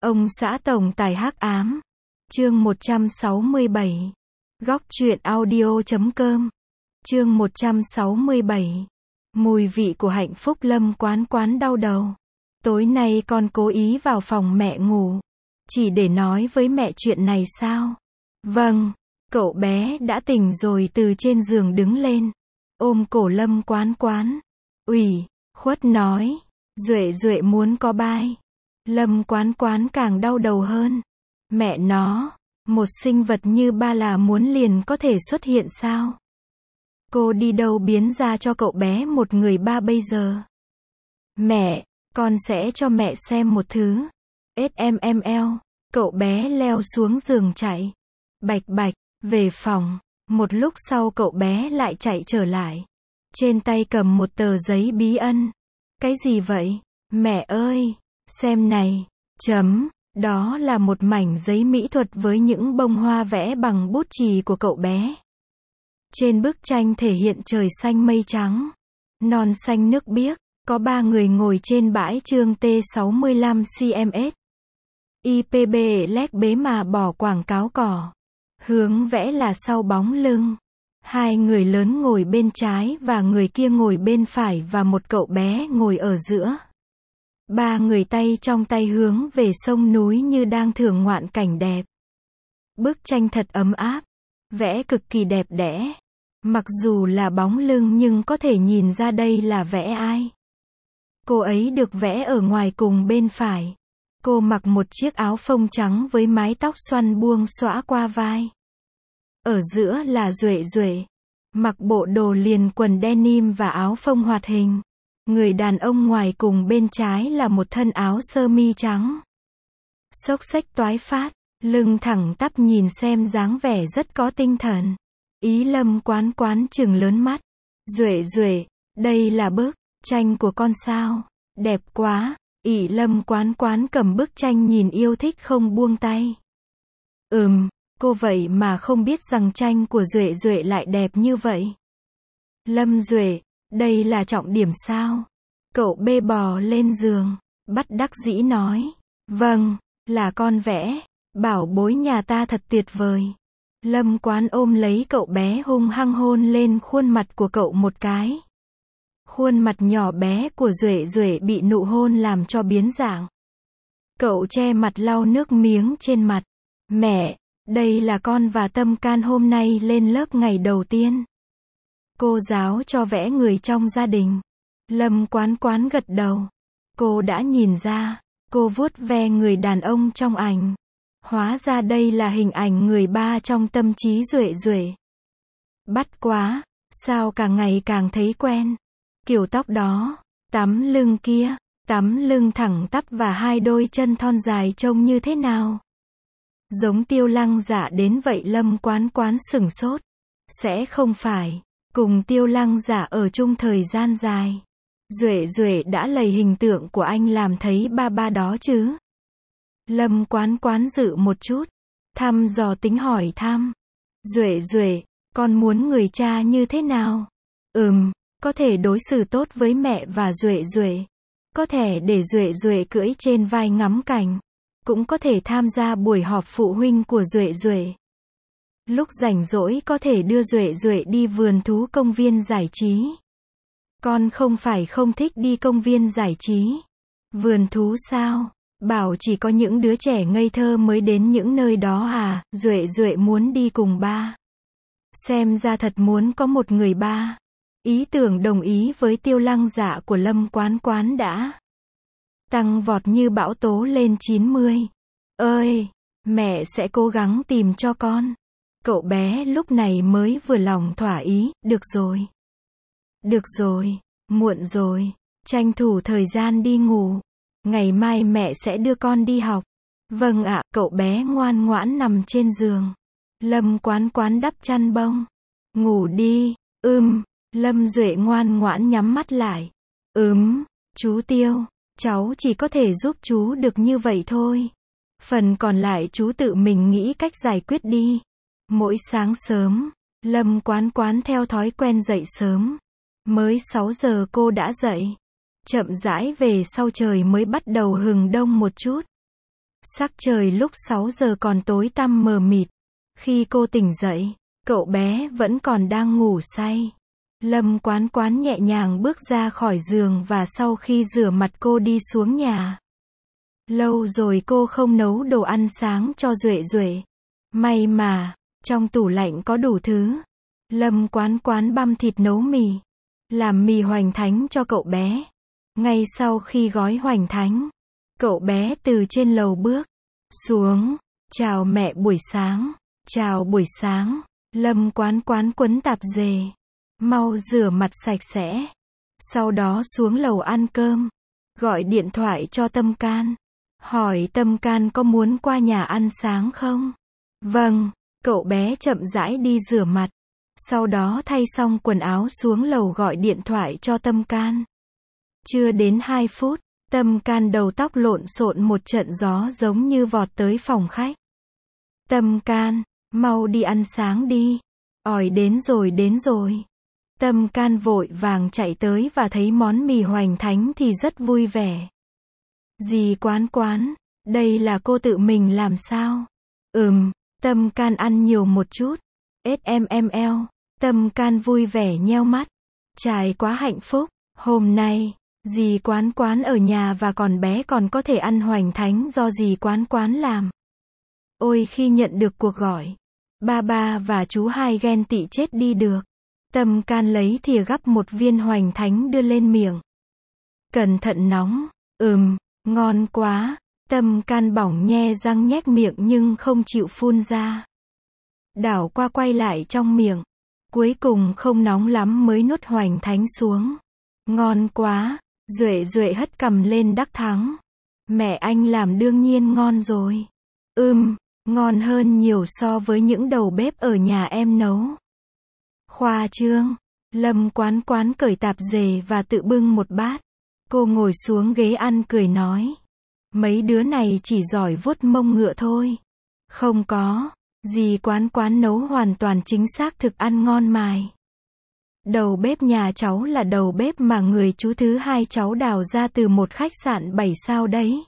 Ông xã tổng tài hắc ám. Chương 167. Góc truyện audio.com. Chương 167. Mùi vị của hạnh phúc. Lâm Quán Quán đau đầu. Tối nay con cố ý vào phòng mẹ ngủ. Chỉ để nói với mẹ chuyện này sao? Vâng. Cậu bé đã tỉnh rồi từ trên giường đứng lên. Ôm cổ Lâm Quán Quán. Ủy khuất nói. Duệ Duệ muốn có bai. Lâm Quán Quán càng đau đầu hơn. Mẹ nó, một sinh vật như ba là muốn liền có thể xuất hiện sao? Cô đi đâu biến ra cho cậu bé một người ba bây giờ? Mẹ, con sẽ cho mẹ xem một thứ. SMML, cậu bé leo xuống giường chạy. Bạch bạch, về phòng. Một lúc sau cậu bé lại chạy trở lại. Trên tay cầm một tờ giấy bí ân. Cái gì vậy? Mẹ ơi, xem này. Chấm, đó là một mảnh giấy mỹ thuật với những bông hoa vẽ bằng bút chì của cậu bé. Trên bức tranh thể hiện trời xanh mây trắng, non xanh nước biếc, có 3 người ngồi trên bãi trường T65 cms. IPB lét bế mà bỏ quảng cáo cỏ. Hướng vẽ là sau bóng lưng. 2 người lớn ngồi bên trái và người kia ngồi bên phải và một cậu bé ngồi ở giữa. 3 người tay trong tay hướng về sông núi như đang thưởng ngoạn cảnh đẹp. Bức tranh thật ấm áp, vẽ cực kỳ đẹp đẽ. Mặc dù là bóng lưng nhưng có thể nhìn ra đây là vẽ ai. Cô ấy được vẽ ở ngoài cùng bên phải. Cô mặc một chiếc áo phông trắng với mái tóc xoăn buông xõa qua vai. Ở giữa là Duệ Duệ, mặc bộ đồ liền quần denim và áo phông hoạt hình. Người đàn ông ngoài cùng bên trái là một thân áo sơ mi trắng. Xốc xếch toái phát, lưng thẳng tắp nhìn xem dáng vẻ rất có tinh thần. Ý Lâm Quán Quán trừng lớn mắt. Duệ Duệ, đây là bức tranh của con sao? Đẹp quá. Ỷ Lâm Quán Quán cầm bức tranh nhìn yêu thích không buông tay. Cô vậy mà không biết rằng tranh của Duệ Duệ lại đẹp như vậy. Lâm Duệ, đây là trọng điểm sao? Cậu bê bò lên giường, bất đắc dĩ nói. Vâng, là con vẽ, bảo bối nhà ta thật tuyệt vời. Lâm Quán ôm lấy cậu bé hung hăng hôn lên khuôn mặt của cậu một cái. Khuôn mặt nhỏ bé của Duệ Duệ bị nụ hôn làm cho biến dạng. Cậu che mặt lau nước miếng trên mặt. Mẹ, đây là con và Tâm Can hôm nay lên lớp ngày đầu tiên. Cô giáo cho vẽ người trong gia đình. Lâm Quán Quán gật đầu. Cô đã nhìn ra. Cô vuốt ve người đàn ông trong ảnh. Hóa ra đây là hình ảnh người ba trong tâm trí Duệ Duệ. Bắt quá, sao càng ngày càng thấy quen. Kiểu tóc đó, tấm lưng kia, tấm lưng thẳng tắp và 2 đôi chân thon dài trông như thế nào? Giống Tiêu Lăng Dạ đến vậy. Lâm Quán Quán sửng sốt. Sẽ không phải, cùng Tiêu Lăng Dạ ở chung thời gian dài. Duệ Duệ đã lầy hình tượng của anh làm thấy ba đó chứ? Lâm Quán Quán dự một chút, thăm dò tính hỏi thăm. Duệ Duệ, con muốn người cha như thế nào? Có thể đối xử tốt với mẹ và Duệ Duệ. Có thể để Duệ Duệ cưỡi trên vai ngắm cảnh. Cũng có thể tham gia buổi họp phụ huynh của Duệ Duệ. Lúc rảnh rỗi có thể đưa Duệ Duệ đi vườn thú công viên giải trí. Con không phải không thích đi công viên giải trí. Vườn thú sao? Bảo chỉ có những đứa trẻ ngây thơ mới đến những nơi đó à? Duệ Duệ muốn đi cùng ba. Xem ra thật muốn có một người ba. Ý tưởng đồng ý với Tiêu Lăng Dạ của Lâm Quán Quán đã tăng vọt như bão tố lên 90. Ơi, mẹ sẽ cố gắng tìm cho con. Cậu bé lúc này mới vừa lòng thỏa ý. Được rồi. Được rồi, muộn rồi. Tranh thủ thời gian đi ngủ. Ngày mai mẹ sẽ đưa con đi học. Vâng ạ. Cậu bé ngoan ngoãn nằm trên giường. Lâm Quán Quán đắp chăn bông. Ngủ đi. Lâm Duệ ngoan ngoãn nhắm mắt lại. Chú Tiêu, cháu chỉ có thể giúp chú được như vậy thôi. Phần còn lại chú tự mình nghĩ cách giải quyết đi. Mỗi sáng sớm, Lâm Quán Quán theo thói quen dậy sớm. Mới 6 giờ cô đã dậy. Chậm rãi về sau trời mới bắt đầu hừng đông một chút. Sắc trời lúc 6 giờ còn tối tăm mờ mịt. Khi cô tỉnh dậy, cậu bé vẫn còn đang ngủ say. Lâm Quán Quán nhẹ nhàng bước ra khỏi giường và sau khi rửa mặt cô đi xuống nhà. Lâu rồi cô không nấu đồ ăn sáng cho Duệ Duệ. May mà, trong tủ lạnh có đủ thứ. Lâm Quán Quán băm thịt nấu mì. Làm mì hoành thánh cho cậu bé. Ngay sau khi gói hoành thánh, cậu bé từ trên lầu bước xuống. Chào mẹ buổi sáng. Chào buổi sáng. Lâm Quán Quán quấn tạp dề. Mau rửa mặt sạch sẽ. Sau đó xuống lầu ăn cơm. Gọi điện thoại cho Tâm Can. Hỏi Tâm Can có muốn qua nhà ăn sáng không? Vâng, cậu bé chậm rãi đi rửa mặt. Sau đó thay xong quần áo xuống lầu gọi điện thoại cho Tâm Can. Chưa đến 2 phút, Tâm Can đầu tóc lộn xộn một trận gió giống như vọt tới phòng khách. Tâm Can, mau đi ăn sáng đi. Ỏi đến rồi. Tâm Can vội vàng chạy tới và thấy món mì hoành thánh thì rất vui vẻ. Dì Quán Quán, đây là cô tự mình làm sao? Tâm Can ăn nhiều một chút. SMML. Tâm Can vui vẻ nheo mắt. Trải quá hạnh phúc. Hôm nay, dì Quán Quán ở nhà và còn bé còn có thể ăn hoành thánh do dì Quán Quán làm. Ôi khi nhận được cuộc gọi, ba và chú Hai ghen tị chết đi được. Tâm Can lấy thìa gắp một viên hoành thánh đưa lên miệng. Cẩn thận nóng. Ngon quá. Tâm Can bỏng nhe răng nhếch miệng nhưng không chịu phun ra. Đảo qua quay lại trong miệng. Cuối cùng không nóng lắm mới nuốt hoành thánh xuống. Ngon quá. Duệ Duệ hất cằm lên đắc thắng. Mẹ anh làm đương nhiên ngon rồi. Ngon hơn nhiều so với những đầu bếp ở nhà em nấu. Khoa trương. Lâm Quán Quán cởi tạp dề và tự bưng một bát. Cô ngồi xuống ghế ăn cười nói. Mấy đứa này chỉ giỏi vuốt mông ngựa thôi. Không có. Dì Quán Quán nấu hoàn toàn chính xác thực ăn ngon mài. Đầu bếp nhà cháu là đầu bếp mà người chú thứ hai cháu đào ra từ một khách sạn 7 sao đấy.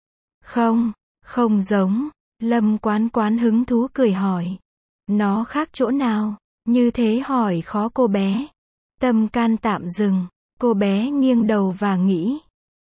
Không giống. Lâm Quán Quán hứng thú cười hỏi. Nó khác chỗ nào? Như thế hỏi khó cô bé. Tâm Can tạm dừng. Cô bé nghiêng đầu và nghĩ.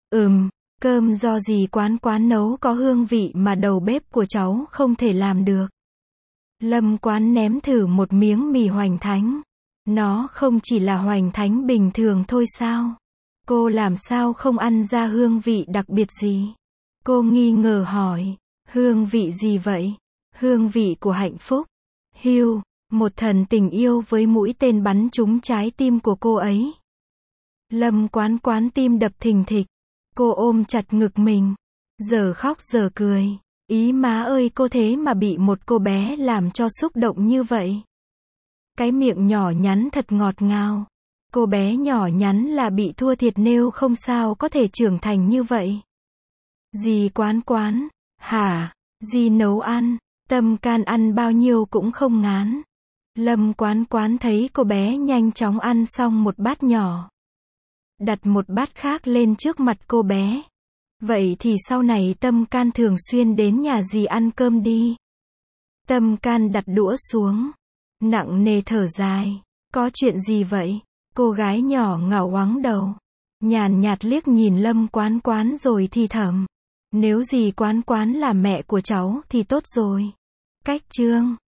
Cơm do dì Quán Quán nấu có hương vị mà đầu bếp của cháu không thể làm được. Lâm Quán ném thử một miếng mì hoành thánh. Nó không chỉ là hoành thánh bình thường thôi sao? Cô làm sao không ăn ra hương vị đặc biệt gì? Cô nghi ngờ hỏi. Hương vị gì vậy? Hương vị của hạnh phúc. Hugh, một thần tình yêu với mũi tên bắn trúng trái tim của cô ấy. Lâm Quán Quán tim đập thình thịch. Cô ôm chặt ngực mình. Giờ khóc giờ cười. Ý má ơi cô thế mà bị một cô bé làm cho xúc động như vậy. Cái miệng nhỏ nhắn thật ngọt ngào. Cô bé nhỏ nhắn là bị thua thiệt nếu không sao có thể trưởng thành như vậy. Dì Quán Quán. Hả? Dì nấu ăn. Tâm Can ăn bao nhiêu cũng không ngán. Lâm Quán Quán thấy cô bé nhanh chóng ăn xong một bát nhỏ. Đặt một bát khác lên trước mặt cô bé. Vậy thì sau này Tâm Can thường xuyên đến nhà dì ăn cơm đi. Tâm Can đặt đũa xuống. Nặng nề thở dài. Có chuyện gì vậy? Cô gái nhỏ ngảo ngoáng đầu. Nhàn nhạt liếc nhìn Lâm Quán Quán rồi thì thầm. Nếu dì Quán Quán là mẹ của cháu thì tốt rồi. Cách chương